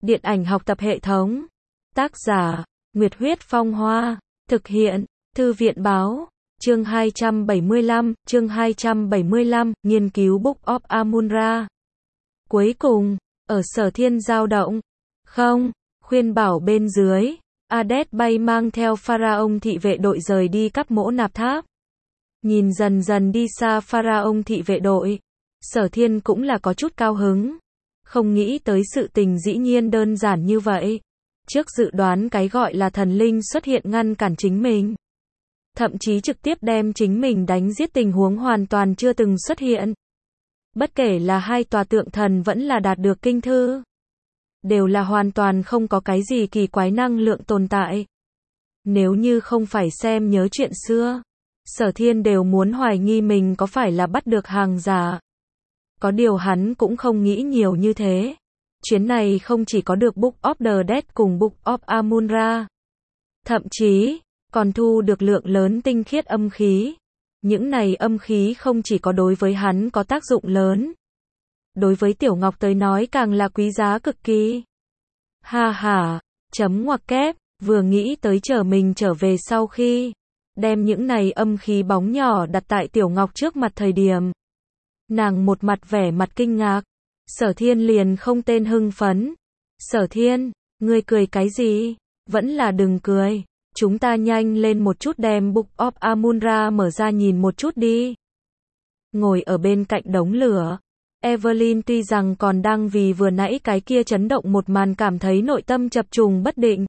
Điện ảnh học tập hệ thống. Tác giả, Nguyệt Huyết Phong Hoa. Thực hiện, Thư viện Báo. Chương 275, nghiên cứu Book of Amun-Ra. Cuối cùng, ở Sở Thiên dao động. Không, khuyên bảo bên dưới. Ades bay mang theo Pharaon thị vệ đội rời đi cắp mỗ nạp tháp. Nhìn dần dần đi xa Pharaon thị vệ đội, Sở Thiên cũng là có chút cao hứng. Không nghĩ tới sự tình dĩ nhiên đơn giản như vậy. Trước dự đoán cái gọi là thần linh xuất hiện ngăn cản chính mình. Thậm chí trực tiếp đem chính mình đánh giết tình huống hoàn toàn chưa từng xuất hiện. Bất kể là hai tòa tượng thần vẫn là đạt được kinh thư. Đều là hoàn toàn không có cái gì kỳ quái năng lượng tồn tại. Nếu như không phải xem nhớ chuyện xưa, Sở Thiên đều muốn hoài nghi mình có phải là bắt được hàng giả. Có điều hắn cũng không nghĩ nhiều như thế. Chuyến này không chỉ có được Book of the Dead cùng Book of Amun-Ra. Thậm chí, còn thu được lượng lớn tinh khiết âm khí. Những này âm khí không chỉ có đối với hắn có tác dụng lớn. Đối với Tiểu Ngọc tới nói càng là quý giá cực kỳ. Ha ha, chấm ngoặc kép, vừa nghĩ tới chờ mình trở về sau khi đem những này âm khí bóng nhỏ đặt tại Tiểu Ngọc trước mặt thời điểm. Nàng một mặt vẻ mặt kinh ngạc. Sở Thiên liền không tên hưng phấn. Sở Thiên, ngươi cười cái gì? Vẫn là đừng cười. Chúng ta nhanh lên một chút đem Book of Amun-Ra mở ra nhìn một chút đi. Ngồi ở bên cạnh đống lửa, Evelyn tuy rằng còn đang vì vừa nãy cái kia chấn động một màn cảm thấy nội tâm chập trùng bất định.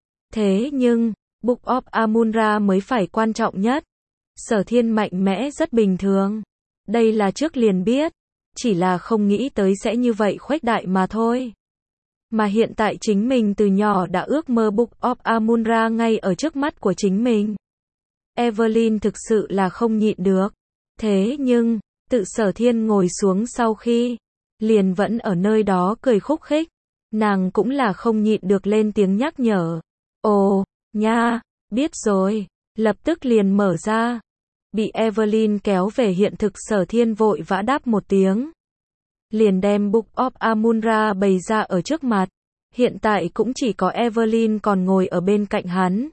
Thế nhưng, Book of Amun-Ra mới phải quan trọng nhất. Sở Thiên mạnh mẽ rất bình thường. Đây là trước liền biết. Chỉ là không nghĩ tới sẽ như vậy khuếch đại mà thôi. Mà hiện tại chính mình từ nhỏ đã ước mơ Book of Amun-Ra ngay ở trước mắt của chính mình. Evelyn thực sự là không nhịn được. Thế nhưng, tự Sở Thiên ngồi xuống sau khi, liền vẫn ở nơi đó cười khúc khích. Nàng cũng là không nhịn được lên tiếng nhắc nhở. Ồ, nha, biết rồi, lập tức liền mở ra. Bị Evelyn kéo về hiện thực Sở Thiên vội vã đáp một tiếng. Liền đem Book of Amun-Ra bày ra ở trước mặt. Hiện tại cũng chỉ có Evelyn còn ngồi ở bên cạnh hắn.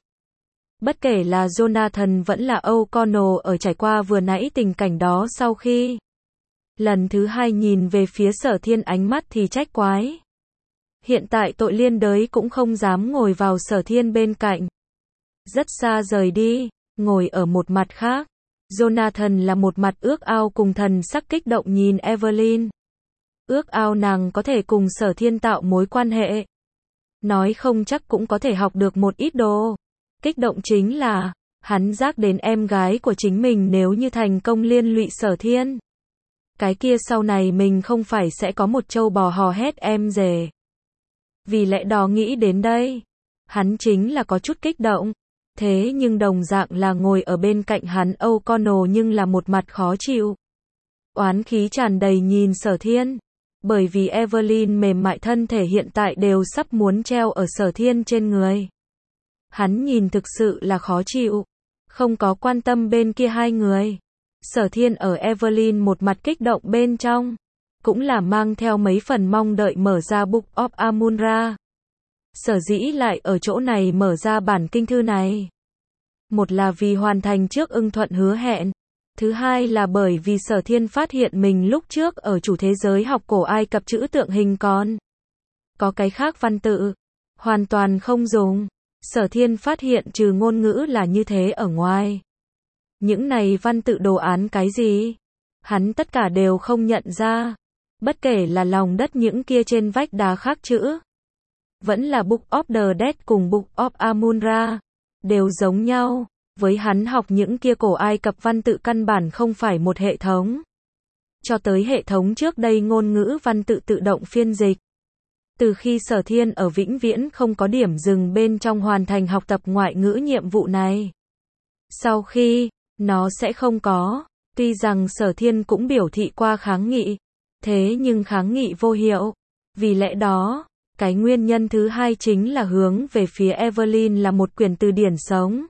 Bất kể là Jonathan vẫn là O'Connell ở trải qua vừa nãy tình cảnh đó sau khi lần thứ hai nhìn về phía Sở Thiên ánh mắt thì trách quái. Hiện tại tội liên đới cũng không dám ngồi vào Sở Thiên bên cạnh. Rất xa rời đi, ngồi ở một mặt khác. Jonathan là một mặt ước ao cùng thần sắc kích động nhìn Evelyn. Ước ao nàng có thể cùng Sở Thiên tạo mối quan hệ. Nói không chắc cũng có thể học được một ít đồ. Kích động chính là, hắn giác đến em gái của chính mình nếu như thành công liên lụy Sở Thiên. Cái kia sau này mình không phải sẽ có một trâu bò hò hét em rể. Vì lẽ đó nghĩ đến đây, hắn chính là có chút kích động. Thế nhưng đồng dạng là ngồi ở bên cạnh hắn O'Connell nhưng là một mặt khó chịu. Oán khí tràn đầy nhìn Sở Thiên. Bởi vì Evelyn mềm mại thân thể hiện tại đều sắp muốn treo ở Sở Thiên trên người. Hắn nhìn thực sự là khó chịu. Không có quan tâm bên kia hai người. Sở Thiên ở Evelyn một mặt kích động bên trong. Cũng là mang theo mấy phần mong đợi mở ra Book of Amun-Ra. Sở dĩ lại ở chỗ này mở ra bản kinh thư này. Một là vì hoàn thành trước ưng thuận hứa hẹn. Thứ hai là bởi vì Sở Thiên phát hiện mình lúc trước ở chủ thế giới học cổ Ai Cập chữ tượng hình còn có cái khác văn tự. Hoàn toàn không dùng. Sở Thiên phát hiện trừ ngôn ngữ là như thế ở ngoài. Những này văn tự đồ án cái gì? Hắn tất cả đều không nhận ra. Bất kể là lòng đất những kia trên vách đá khác chữ. Vẫn là Book of the Dead cùng Book of Amun-Ra. Đều giống nhau. Với hắn học những kia cổ Ai Cập văn tự căn bản không phải một hệ thống. Cho tới hệ thống trước đây ngôn ngữ văn tự tự động phiên dịch. Từ khi Sở Thiên ở vĩnh viễn không có điểm dừng bên trong hoàn thành học tập ngoại ngữ nhiệm vụ này. Sau khi, nó sẽ không có. Tuy rằng Sở Thiên cũng biểu thị qua kháng nghị. Thế nhưng kháng nghị vô hiệu. Vì lẽ đó, cái nguyên nhân thứ hai chính là hướng về phía Evelyn là một quyển từ điển sống.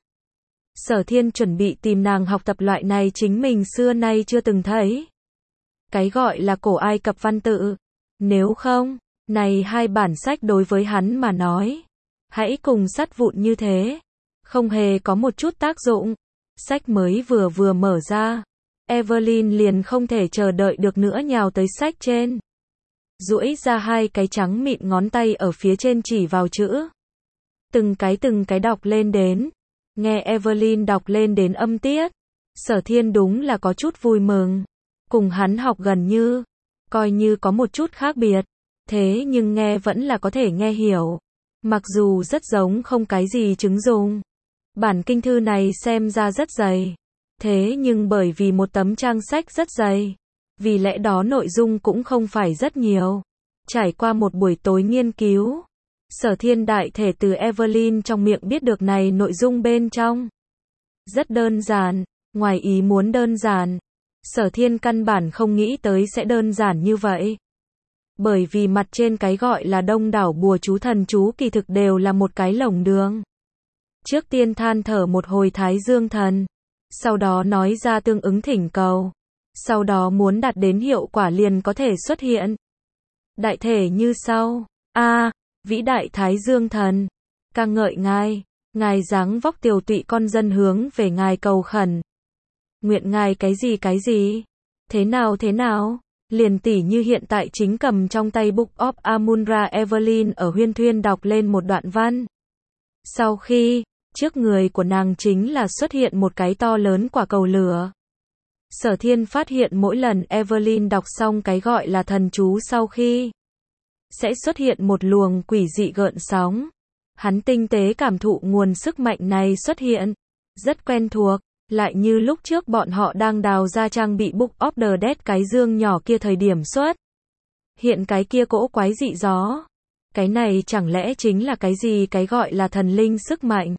Sở Thiên chuẩn bị tìm nàng học tập loại này chính mình xưa nay chưa từng thấy. Cái gọi là cổ Ai Cập văn tự. Nếu không, Này hai bản sách đối với hắn mà nói, hãy cùng sắt vụn như thế, không hề có một chút tác dụng. Sách mới vừa mở ra, Evelyn liền không thể chờ đợi được nữa nhào tới sách trên. Duỗi ra hai cái trắng mịn ngón tay ở phía trên chỉ vào chữ. Từng cái đọc lên đến. Nghe Evelyn đọc lên đến âm tiết. Sở Thiên đúng là có chút vui mừng. Cùng hắn học gần như, coi như có một chút khác biệt. Thế nhưng nghe vẫn là có thể nghe hiểu. Mặc dù rất giống không cái gì chứng dùng. Bản kinh thư này xem ra rất dày. Thế nhưng bởi vì một tấm trang sách rất dày, vì lẽ đó nội dung cũng không phải rất nhiều. Trải qua một buổi tối nghiên cứu, Sở Thiên đại thể từ Evelyn trong miệng biết được này nội dung bên trong. Rất đơn giản, ngoài ý muốn đơn giản. Sở Thiên căn bản không nghĩ tới sẽ đơn giản như vậy. Bởi vì mặt trên cái gọi là đông đảo bùa chú thần chú kỳ thực đều là một cái lồng đường. Trước tiên than thở một hồi Thái Dương thần, sau đó nói ra tương ứng thỉnh cầu, sau đó muốn đạt đến hiệu quả liền có thể xuất hiện. Đại thể như sau: A. Vĩ đại Thái Dương thần, ca ngợi ngài dáng vóc tiều tụy con dân hướng về ngài cầu khẩn. Nguyện ngài cái gì? Thế nào? Liền tỉ như hiện tại chính cầm trong tay Book of Amun-Ra, Evelyn ở huyên thuyên đọc lên một đoạn văn. Sau khi, trước người của nàng chính là xuất hiện một cái to lớn quả cầu lửa. Sở Thiên phát hiện mỗi lần Evelyn đọc xong cái gọi là thần chú sau khi, sẽ xuất hiện một luồng quỷ dị gợn sóng. Hắn tinh tế cảm thụ nguồn sức mạnh này xuất hiện. Rất quen thuộc, lại như lúc trước bọn họ đang đào ra trang bị Book of the Dead cái dương nhỏ kia thời điểm xuất hiện cái kia cỗ quái dị gió. Cái này chẳng lẽ chính là cái gì cái gọi là thần linh sức mạnh?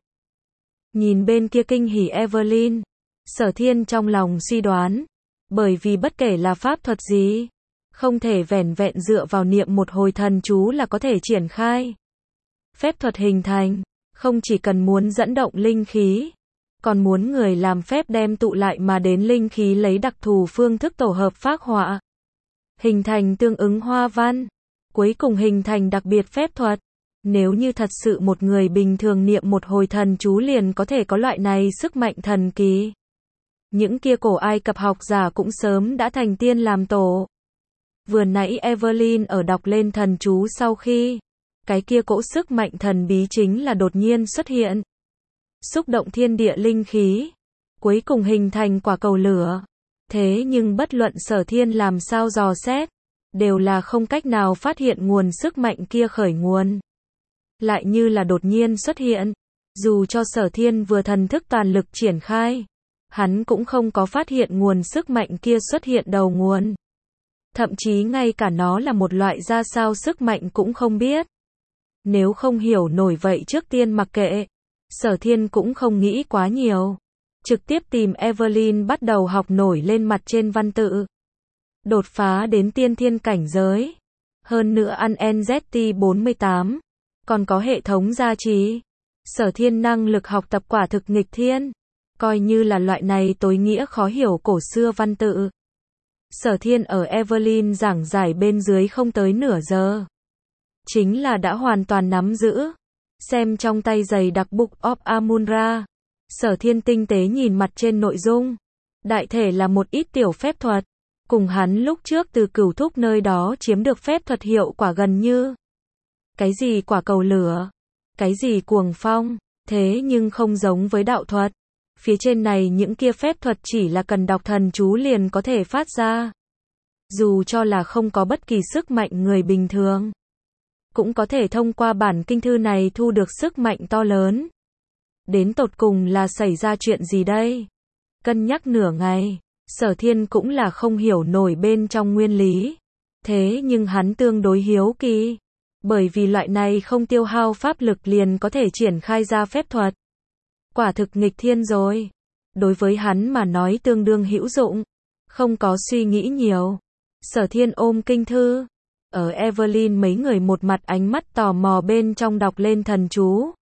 Nhìn bên kia kinh hỉ Evelyn, Sở Thiên trong lòng suy đoán, bởi vì bất kể là pháp thuật gì, không thể vẻn vẹn dựa vào niệm một hồi thần chú là có thể triển khai. Phép thuật hình thành, không chỉ cần muốn dẫn động linh khí, còn muốn người làm phép đem tụ lại mà đến linh khí lấy đặc thù phương thức tổ hợp phác họa, hình thành tương ứng hoa văn, cuối cùng hình thành đặc biệt phép thuật. Nếu như thật sự một người bình thường niệm một hồi thần chú liền có thể có loại này sức mạnh thần kỳ, những kia cổ Ai Cập học giả cũng sớm đã thành tiên làm tổ. Vừa nãy Evelyn ở đọc lên thần chú sau khi, cái kia cỗ sức mạnh thần bí chính là đột nhiên xuất hiện, xúc động thiên địa linh khí, cuối cùng hình thành quả cầu lửa. Thế nhưng bất luận Sở Thiên làm sao dò xét, đều là không cách nào phát hiện nguồn sức mạnh kia khởi nguồn. Lại như là đột nhiên xuất hiện, dù cho Sở Thiên vừa thần thức toàn lực triển khai, hắn cũng không có phát hiện nguồn sức mạnh kia xuất hiện đầu nguồn. Thậm chí ngay cả nó là một loại ra sao sức mạnh cũng không biết. Nếu không hiểu nổi vậy trước tiên mặc kệ, Sở Thiên cũng không nghĩ quá nhiều. Trực tiếp tìm Evelyn bắt đầu học nổi lên mặt trên văn tự. Đột phá đến tiên thiên cảnh giới. Hơn nữa ăn NZT 48. Còn có hệ thống gia trì. Sở Thiên năng lực học tập quả thực nghịch thiên. Coi như là loại này tối nghĩa khó hiểu cổ xưa văn tự. Sở Thiên ở Evelyn giảng giải bên dưới không tới nửa giờ. Chính là đã hoàn toàn nắm giữ. Xem trong tay dày đặc Book of Amun-Ra. Sở Thiên tinh tế nhìn mặt trên nội dung. Đại thể là một ít tiểu phép thuật. Cùng hắn lúc trước từ Cửu Thúc nơi đó chiếm được phép thuật hiệu quả gần như. Cái gì quả cầu lửa? Cái gì cuồng phong? Thế nhưng không giống với đạo thuật. Phía trên này những kia phép thuật chỉ là cần đọc thần chú liền có thể phát ra. Dù cho là không có bất kỳ sức mạnh người bình thường, cũng có thể thông qua bản kinh thư này thu được sức mạnh to lớn. Đến tột cùng là xảy ra chuyện gì đây? Cân nhắc nửa ngày, Sở Thiên cũng là không hiểu nổi bên trong nguyên lý. Thế nhưng hắn tương đối hiếu kỳ. Bởi vì loại này không tiêu hao pháp lực liền có thể triển khai ra phép thuật. Quả thực nghịch thiên rồi. Đối với hắn mà nói tương đương hữu dụng. Không có suy nghĩ nhiều. Sở Thiên ôm kinh thư. Ở Evelyn mấy người một mặt ánh mắt tò mò bên trong đọc lên thần chú.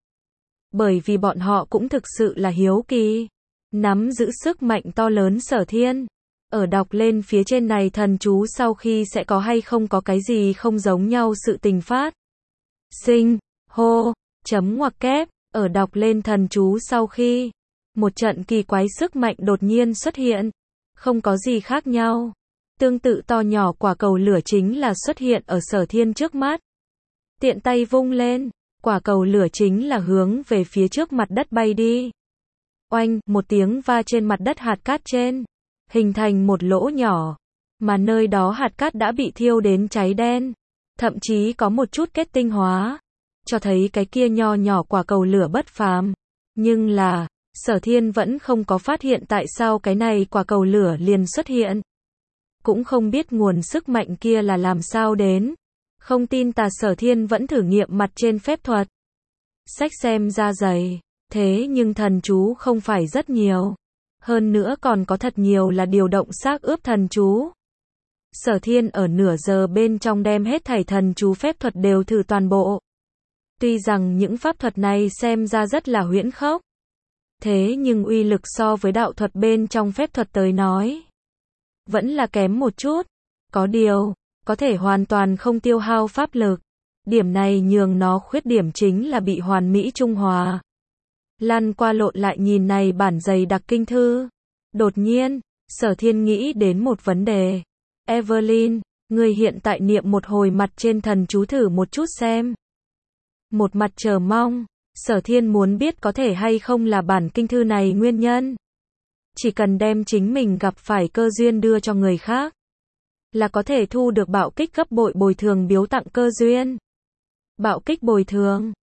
Bởi vì bọn họ cũng thực sự là hiếu kỳ. Nắm giữ sức mạnh to lớn Sở Thiên. ở đọc lên phía trên này thần chú sau khi sẽ có hay không có cái gì không giống nhau sự tình phát sinh, hô, chấm ngoặc kép, ở đọc lên thần chú sau khi, một trận kỳ quái sức mạnh đột nhiên xuất hiện, không có gì khác nhau. Tương tự to nhỏ quả cầu lửa chính là xuất hiện ở Sở Thiên trước mắt. Tiện tay vung lên, quả cầu lửa chính là hướng về phía trước mặt đất bay đi. Oanh, một tiếng va trên mặt đất hạt cát trên, hình thành một lỗ nhỏ, mà nơi đó hạt cát đã bị thiêu đến cháy đen, thậm chí có một chút kết tinh hóa, cho thấy cái kia nho nhỏ quả cầu lửa bất phàm. Nhưng là, Sở Thiên vẫn không có phát hiện tại sao cái này quả cầu lửa liền xuất hiện. Cũng không biết nguồn sức mạnh kia là làm sao đến. Không tin tà Sở Thiên vẫn thử nghiệm mặt trên phép thuật. Sách xem ra dày, thế nhưng thần chú không phải rất nhiều. Hơn nữa còn có thật nhiều là điều động xác ướp thần chú. Sở Thiên ở nửa giờ bên trong đem hết thảy thần chú phép thuật đều thử toàn bộ. Tuy rằng những pháp thuật này xem ra rất là huyễn khốc, thế nhưng uy lực so với đạo thuật bên trong phép thuật tới nói, vẫn là kém một chút. Có điều, có thể hoàn toàn không tiêu hao pháp lực. Điểm này nhường nó khuyết điểm chính là bị hoàn mỹ trung hòa. Lăn qua lộn lại nhìn này bản dày đặc kinh thư. Đột nhiên, Sở Thiên nghĩ đến một vấn đề. Evelyn, người hiện tại niệm một hồi mặt trên thần chú thử một chút xem. Một mặt chờ mong, Sở Thiên muốn biết có thể hay không là bản kinh thư này nguyên nhân. Chỉ cần đem chính mình gặp phải cơ duyên đưa cho người khác, là có thể thu được bạo kích gấp bội bồi thường biếu tặng cơ duyên. Bạo kích bồi thường,